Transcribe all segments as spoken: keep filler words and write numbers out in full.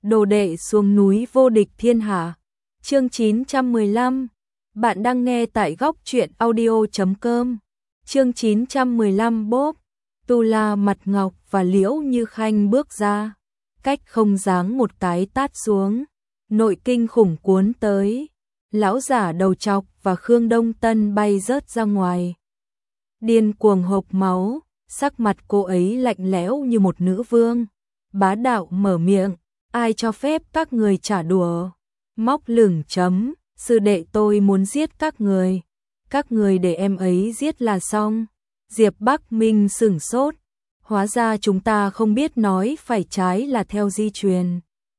Đồ đệ xuống núi vô địch thiên hạ. Chương chín trăm mười lăm. Bạn đang nghe tại góc truyện audio chấm com. Chương chín trăm mười lăm bốp. Tu La Mặt Ngọc và Liễu Như Khanh bước ra, cách không dáng một cái tát xuống, nội kinh khủng cuốn tới. Lão giả đầu trọc và Khương Đông Tân bay rớt ra ngoài. Điên cuồng hộc máu, sắc mặt cô ấy lạnh lẽo như một nữ vương. Bá đạo mở miệng, ai cho phép các người trả đũa? Móc lửng chấm, sư đệ tôi muốn giết các người. Các người để em ấy giết là xong. Diệp Bắc Minh sửng sốt, hóa ra chúng ta không biết nói phải trái là theo di truyền.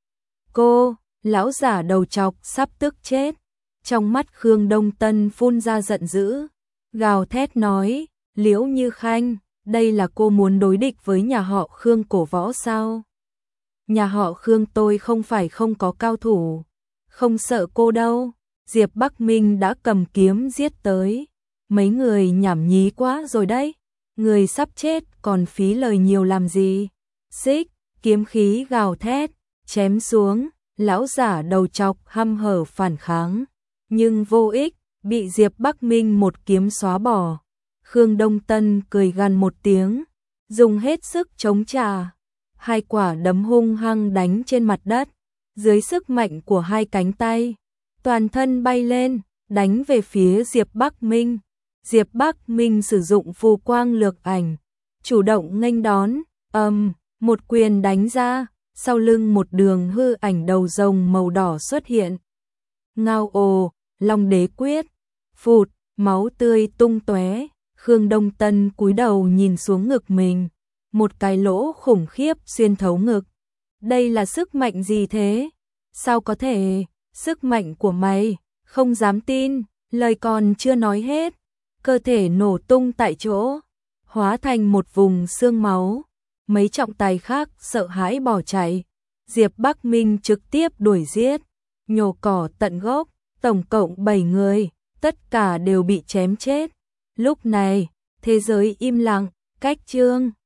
Cô, lão giả đầu trọc sắp tức chết. Trong mắt Khương Đông Tân phun ra giận dữ, gào thét nói, Liễu Như Khanh, đây là cô muốn đối địch với nhà họ Khương cổ võ sao? Nhà họ Khương tôi không phải không có cao thủ, không sợ cô đâu. Diệp Bắc Minh đã cầm kiếm giết tới. Mấy người nhảm nhí quá rồi đấy, người sắp chết còn phí lời nhiều làm gì? Xích, kiếm khí gào thét, chém xuống. Lão giả đầu trọc hăm hở phản kháng, nhưng vô ích, bị Diệp Bắc Minh một kiếm xóa bỏ. Khương Đông Tân cười gằn một tiếng, dùng hết sức chống trả. Hai quả đấm hung hăng đánh trên mặt đất, dưới sức mạnh của hai cánh tay, toàn thân bay lên, đánh về phía Diệp Bắc Minh. Diệp Bắc Minh sử dụng phù quang lược ảnh, chủ động nghênh đón, ầm, um, một quyền đánh ra, sau lưng một đường hư ảnh đầu rồng màu đỏ xuất hiện. Ngao ồ, Long Đế quyết, phụt, máu tươi tung tóe. Khương Đông Tân cúi đầu nhìn xuống ngực mình, một cái lỗ khủng khiếp xuyên thấu ngực. Đây là sức mạnh gì thế? Sao có thể? Sức mạnh của mày, không dám tin. Lời còn chưa nói hết, cơ thể nổ tung tại chỗ, hóa thành một vùng xương máu. Mấy trọng tài khác sợ hãi bỏ chạy. Diệp Bắc Minh trực tiếp đuổi giết, nhổ cỏ tận gốc, tổng cộng bảy người, tất cả đều bị chém chết. Lúc này, thế giới im lặng, cách chương